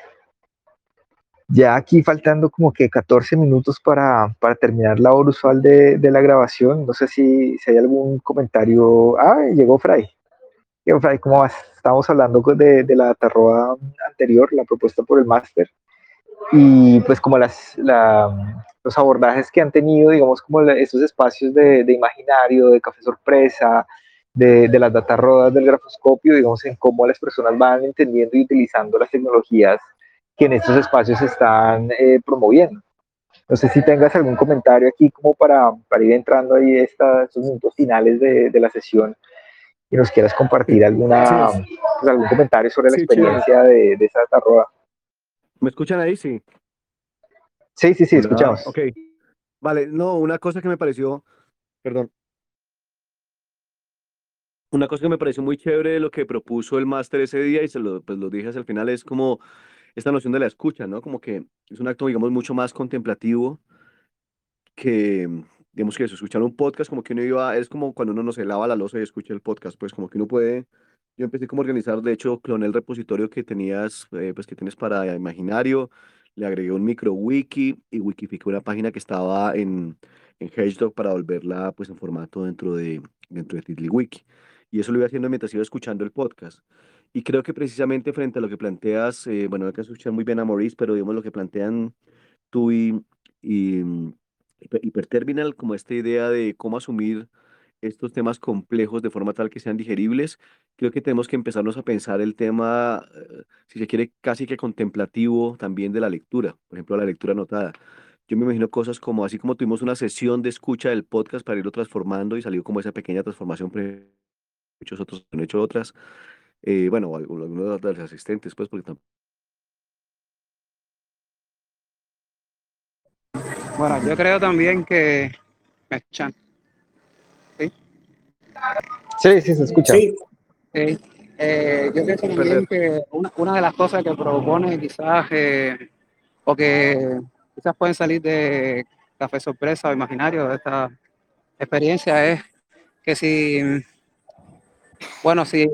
S1: Ya aquí faltando como que catorce minutos para, para terminar la hora usual de, de la grabación, no sé si, si hay algún comentario. Ah, llegó Fray. Llegó Fray, ¿cómo vas? Estábamos hablando de, de la tarroa anterior, la propuesta por el máster, y pues como las, la, los abordajes que han tenido, digamos, como la, estos espacios de, de, imaginario, de café sorpresa, de, de las data rodas del grafoscopio, digamos, en cómo las personas van entendiendo y utilizando las tecnologías que en estos espacios se están eh, promoviendo. No sé si tengas algún comentario aquí como para, para ir entrando ahí esta, estos minutos finales de, de la sesión y nos quieras compartir alguna,
S5: Sí,
S1: pues, algún comentario sobre la
S5: sí, chévere.
S1: experiencia de, de esa data roda.
S5: ¿Me escuchan ahí? Sí.
S1: Sí, sí, sí,
S5: Hola.
S1: escuchamos.
S5: Ok. Vale, no, una cosa que me pareció, perdón, una cosa que me pareció muy chévere de lo que propuso el máster ese día y se lo, pues lo dije hacia el final es como esta noción de la escucha, ¿no? Como que es un acto, digamos, mucho más contemplativo que, digamos que eso, escuchar un podcast, como que uno iba, es como cuando uno no se lava la loza y escucha el podcast, pues como que uno puede, yo empecé como a organizar, de hecho, cloné el repositorio que tenías, eh, pues que tienes para Imaginario, le agregué un micro wiki y wikifiqué una página que estaba en, en HedgeDog para volverla pues en formato dentro de, dentro de TiddlyWiki. Y eso lo iba haciendo mientras iba escuchando el podcast. Y creo que precisamente frente a lo que planteas, eh, bueno, hay que escuchar muy bien a Maurice, pero digamos lo que plantean tú y, y mm, Hyper- Hyperterminal, como esta idea de cómo asumir estos temas complejos de forma tal que sean digeribles, creo que tenemos que empezarnos a pensar el tema, eh, si se quiere, casi que contemplativo también de la lectura, por ejemplo, la lectura anotada. Yo me imagino cosas como, así como tuvimos una sesión de escucha del podcast para irlo transformando y salió como esa pequeña transformación, pero muchos otros han hecho otras, eh, bueno, o algu- algunos de los asistentes, pues, porque tampoco...
S4: Bueno, yo creo también que me escuchan, ¿sí?
S1: Sí, sí, se escucha.
S2: Sí,
S4: Sí. Eh, yo pienso también
S3: Perder.
S4: que una, una de las cosas que propone quizás, eh, o que quizás pueden salir de Café Sorpresa o Imaginario de esta experiencia es que si, bueno, si,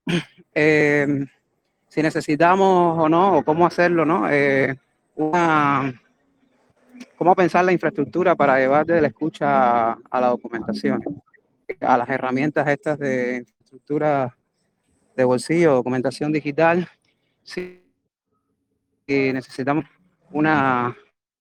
S4: eh, si necesitamos o no, o cómo hacerlo, ¿no? Eh, una, cómo pensar la infraestructura para llevar de la escucha a, a la documentación, a las herramientas estas de infraestructura de bolsillo, documentación digital. Si necesitamos una,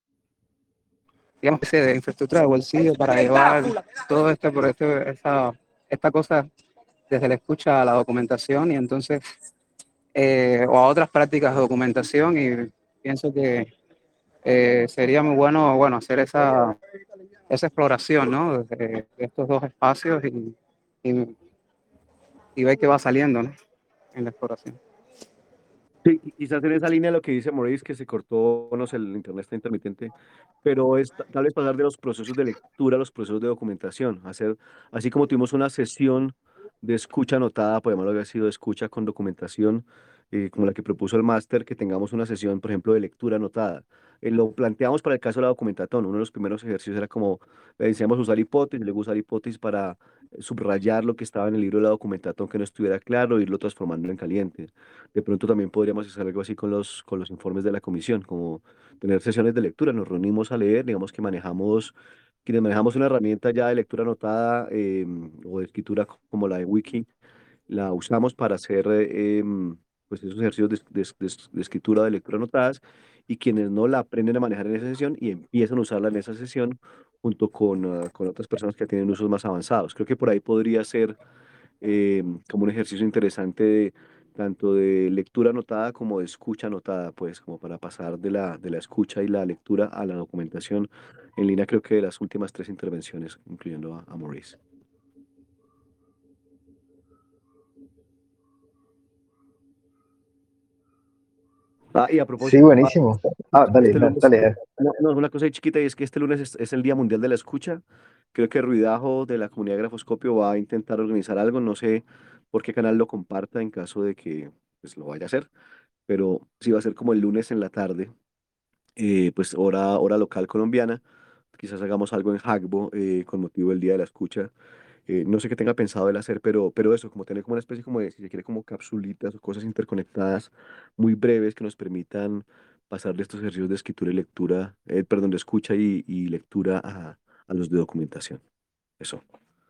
S4: digamos, especie de infraestructura de bolsillo para llevar todo esto, por esto, esta, esta cosa desde la escucha a la documentación y entonces, eh, o a otras prácticas de documentación, y pienso que eh, sería muy bueno, bueno, hacer esa, esa exploración, ¿no? De, de estos dos espacios y, y, y ver qué va saliendo, ¿no? En la exploración.
S5: Sí, qui- quizás en esa línea lo que dice Maurice, que se cortó, no sé, el internet está intermitente, pero es ta- tal vez pasar de los procesos de lectura a los procesos de documentación, hacer, así como tuvimos una sesión de escucha anotada, podemos haber sido de escucha con documentación, eh, como la que propuso el máster, que tengamos una sesión, por ejemplo, de lectura anotada. Eh, lo planteamos para el caso de la documentatón, uno de los primeros ejercicios era como, le decíamos usar hipótesis, luego usar hipótesis para eh, subrayar lo que estaba en el libro de la documentatón que no estuviera claro, e irlo transformando en caliente. De pronto también podríamos hacer algo así con los, con los informes de la comisión, como tener sesiones de lectura, nos reunimos a leer, digamos que manejamos, quienes manejamos una herramienta ya de lectura anotada eh, o de escritura como la de Wiki, la usamos para hacer eh, em, pues esos ejercicios de, de- de- de escritura de lectura anotadas y quienes no la aprenden a manejar en esa sesión y empiezan a usarla en esa sesión junto con, ah, con otras personas que tienen usos más avanzados. Creo que por ahí podría ser eh, como un ejercicio interesante de, tanto de lectura anotada como de escucha anotada, pues como para pasar de la, de la escucha y la lectura a la documentación en línea, creo que de las últimas tres intervenciones, incluyendo a, a Maurice. Ah, y a
S1: Sí,
S5: propósito, ah,
S1: buenísimo. Ah, dale,
S5: este
S1: da-
S5: lunes,
S1: dale, dale.
S5: no, no, una cosa ahí chiquita y es que este lunes es, es el Día Mundial de la Escucha. Creo que Ruidajo de la comunidad de Grafoscopio va a intentar organizar algo, no sé por qué canal lo comparta en caso de que pues, lo vaya a hacer, pero sí va a ser como el lunes en la tarde, eh, pues hora, hora local colombiana. Quizás hagamos algo en Jagbo eh, con motivo del Día de la Escucha. Eh, no sé qué tenga pensado él hacer, pero, pero eso, como tener como una especie como de, si se quiere, como capsulitas o cosas interconectadas muy breves que nos permitan pasar de estos ejercicios de escritura y lectura, eh, perdón, de escucha y, y lectura a, a los de documentación. Eso.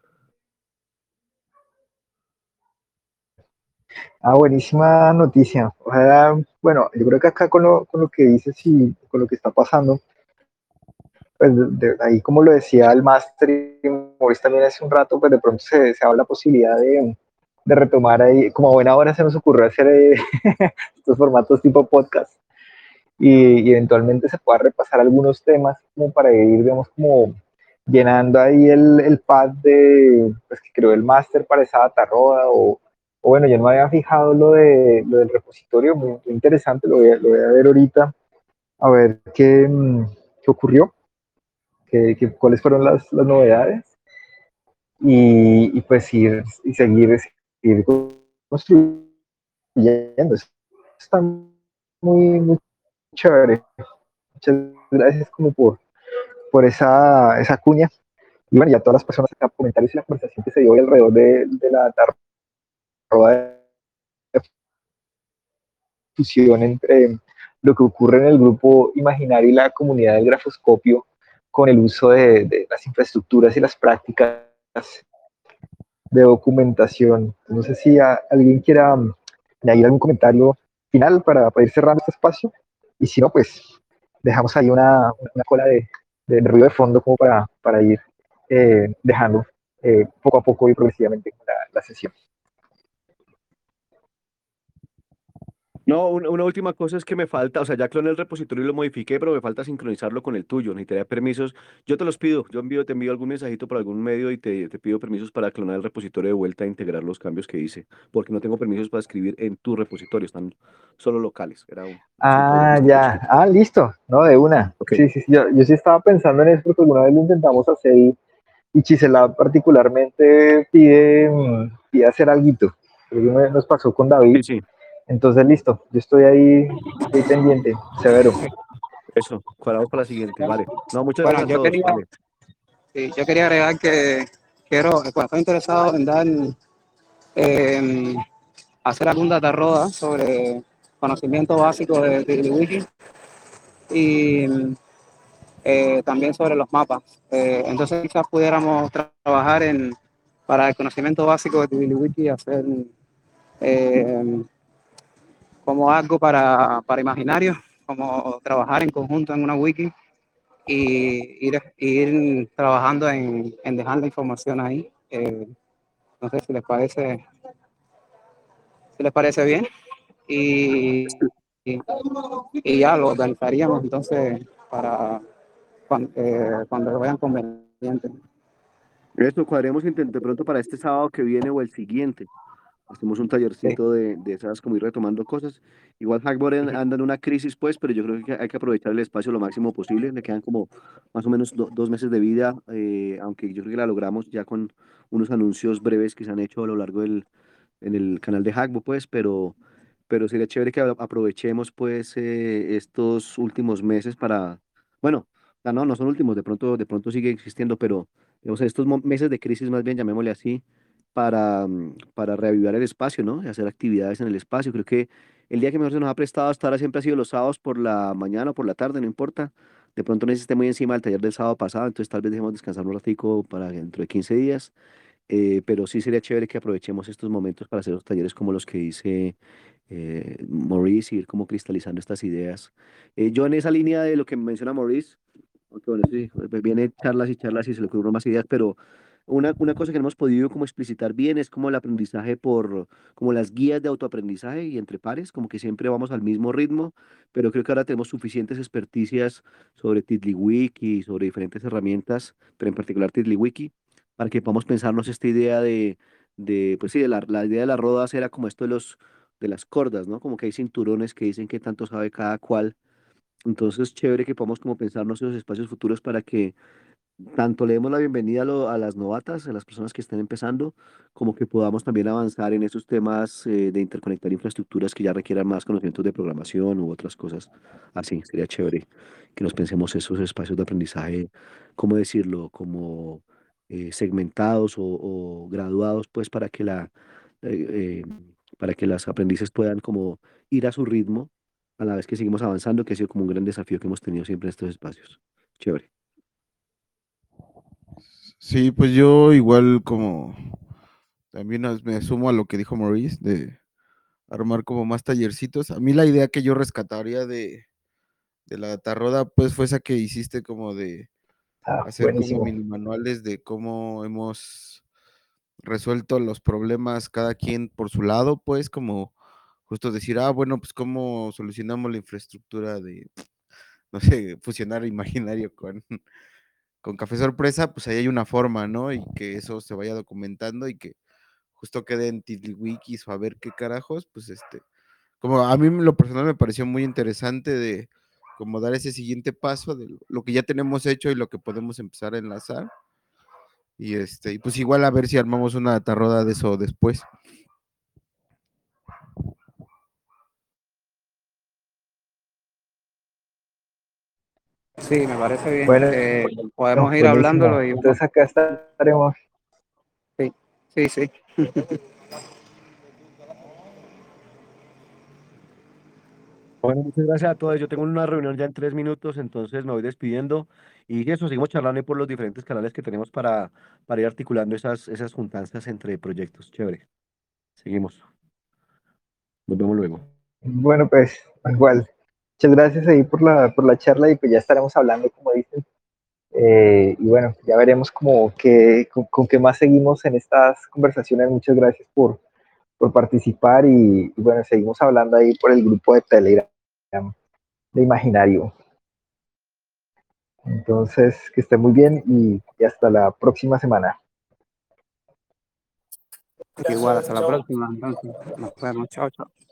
S1: Ah, buenísima noticia. Ojalá, bueno, yo creo que acá con lo, con lo que dices y con lo que está pasando, pues de, de ahí como lo decía el máster y Maurice también hace un rato, pues de pronto se, se habla la posibilidad de, de retomar ahí, como a buena hora se nos ocurrió hacer eh, estos formatos tipo podcast y, y eventualmente se pueda repasar algunos temas como para ir, digamos, como llenando ahí el, el pad de, pues que creó el máster para esa data roda o, o bueno, yo no me había fijado lo, de, lo del repositorio, muy, muy interesante, lo voy, a, lo voy a ver ahorita, a ver qué, mm, qué ocurrió, qué, qué, cuáles fueron las, las novedades y, y, pues ir y seguir, seguir construyendo. Está muy, muy chévere. Muchas gracias como por, por esa, esa cuña. Y bueno, y a todas las personas acá, comentarios y la conversación que se dio hoy alrededor de, de la arroba de fusión entre lo que ocurre en el grupo imaginario y la comunidad del grafoscopio, con el uso de, de las infraestructuras y las prácticas de documentación. No sé si a, alguien quiera um, añadir algún comentario final para, para ir cerrando este espacio, y si no, pues dejamos ahí una, una cola de, de ruido de fondo como para, para ir eh, dejando eh, poco a poco y progresivamente la, la sesión.
S5: No, una, una última cosa es que me falta, o sea, ya cloné el repositorio y lo modifiqué, pero me falta sincronizarlo con el tuyo. Necesitaría permisos. Yo te los pido. Yo envío, te envío algún mensajito por algún medio y te, te pido permisos para clonar el repositorio de vuelta e integrar los cambios que hice. Porque no tengo permisos para escribir en tu repositorio, están solo locales. Era un asunto, digamos,
S1: Ah,
S5: tipo
S1: ya.
S5: chiquito.
S1: Ah, listo. No, de una.
S5: Ok.
S1: Sí, sí, sí. Yo, yo sí estaba pensando en eso porque alguna vez lo intentamos hacer y, y Chisela particularmente pide, mm, pide hacer algo. Creo que nos pasó con David.
S5: Sí, sí,
S1: Entonces, listo. Yo estoy ahí, estoy pendiente. Severo.
S5: eso. Cuadramos para la siguiente, vale. No, muchas
S4: Bueno,
S5: gracias a
S4: yo
S5: todos,
S4: quería,
S5: vale.
S4: sí, yo quería agregar que quiero, bueno, estoy interesado en dar, eh, hacer algún data roda sobre conocimiento básico de TiddlyWiki y eh, también sobre los mapas. Eh, entonces quizás pudiéramos tra- trabajar en, para el conocimiento básico de TiddlyWiki, hacer eh, como algo para, para imaginarios, como trabajar en conjunto en una wiki y ir, ir trabajando en, en dejar la información ahí. Eh, no sé si les parece, si les parece bien. Y, y, y ya lo organizaríamos entonces para cuando, eh, cuando lo vean conveniente.
S5: Eso, cuadremos intent- de pronto para este sábado que viene o el siguiente. Hacemos un
S4: Sí.
S5: tallercito de, de esas, como ir retomando cosas. Igual Hackboard en- anda en una crisis, pues, pero yo creo que hay que aprovechar el espacio lo máximo posible. Le quedan como más o menos do- dos meses de vida, eh, aunque yo creo que la logramos ya con unos anuncios breves que se han hecho a lo largo del en el canal de Hackboard, pues, pero, pero sería chévere que a- aprovechemos, pues, eh, estos últimos meses para, bueno, ah, no, no son últimos, de pronto, de pronto sigue existiendo, pero digamos, estos mo- meses de crisis, más bien, llamémosle así, para, mm, para reavivar el espacio, ¿no? Y hacer actividades en el espacio. Creo que el día que mejor se nos ha prestado hasta ahora siempre ha sido los sábados por la mañana o por la tarde, no importa. De pronto no esté muy encima del taller del sábado pasado, entonces tal vez dejemos descansar un ratico para dentro de quince días. Eh, pero sí sería chévere que aprovechemos estos momentos para hacer los talleres como los que dice eh, Maurice y ir como cristalizando estas ideas. Eh, yo en esa línea de lo que menciona Maurice, aunque bueno, sí, pues viene charlas y charlas y se le ocurren más ideas, pero una, una cosa que no hemos podido como explicitar bien es como el aprendizaje por, como las guías de autoaprendizaje y entre pares, como que siempre vamos al mismo ritmo, pero creo que ahora tenemos suficientes experticias sobre TiddlyWiki, sobre diferentes herramientas, pero en particular TiddlyWiki, para que podamos pensarnos esta idea de, de pues sí, de la, la idea de las rodas era como esto de los, de las cordas, ¿no? Como que hay cinturones que dicen que tanto sabe cada cual. Entonces, chévere que podamos como pensarnos en los espacios futuros para que tanto le demos la bienvenida a, lo- a las novatas, a las personas que estén empezando, como que podamos también avanzar en esos temas eh, de interconectar infraestructuras que ya requieran más conocimientos de programación u otras cosas. Así, sería chévere que nos pensemos esos espacios de aprendizaje, ¿cómo decirlo? Como eh, segmentados o, o graduados, pues para que la, eh, eh, para que las aprendices puedan como ir a su ritmo a la vez que seguimos avanzando, que ha sido como un gran desafío que hemos tenido siempre en estos espacios. Chévere.
S3: Sí, pues yo igual como también as- me sumo a lo que dijo Maurice de armar como más tallercitos. A mí la idea que yo rescataría de, de la Tarroda pues fue esa que hiciste como de
S1: Ah,
S3: hacer como
S1: buenísimo.
S3: mini manuales de cómo hemos resuelto los problemas cada quien por su lado, pues como justo decir, ah, bueno, pues cómo solucionamos la infraestructura de, no sé, fusionar imaginario con, con Café Sorpresa, pues ahí hay una forma, ¿no? Y que eso se vaya documentando y que justo quede en TiddlyWikis o a ver qué carajos, pues este, como a mí lo personal me pareció muy interesante de como dar ese siguiente paso de lo que ya tenemos hecho y lo que podemos empezar a enlazar. Y este, y pues igual a ver si armamos una tarroda de eso después.
S4: Sí, me parece bien.
S1: Bueno,
S4: Eh, podemos ir
S1: buenísimo.
S4: hablándolo y vamos.
S1: Entonces acá estaremos.
S4: Sí, sí, sí.
S5: Bueno, muchas gracias a todos. Yo tengo una reunión ya en tres minutos, entonces me voy despidiendo. Y eso, seguimos charlando ahí por los diferentes canales que tenemos para, para ir articulando esas, esas juntanzas entre proyectos. Chévere. Seguimos. Nos vemos luego.
S1: Bueno, pues igual, muchas gracias ahí por la, por la charla y pues ya estaremos hablando, como dicen. Eh, y bueno, ya veremos como que, con, con qué más seguimos en estas conversaciones. Muchas gracias por, por participar y, y bueno, seguimos hablando ahí por el grupo de Telegram de Imaginario. Entonces, que esté muy bien y, y hasta la próxima semana.
S4: Igual,
S2: Gracias,
S4: hasta la
S2: chao.
S4: próxima, entonces. Nos vemos. Chao, chao.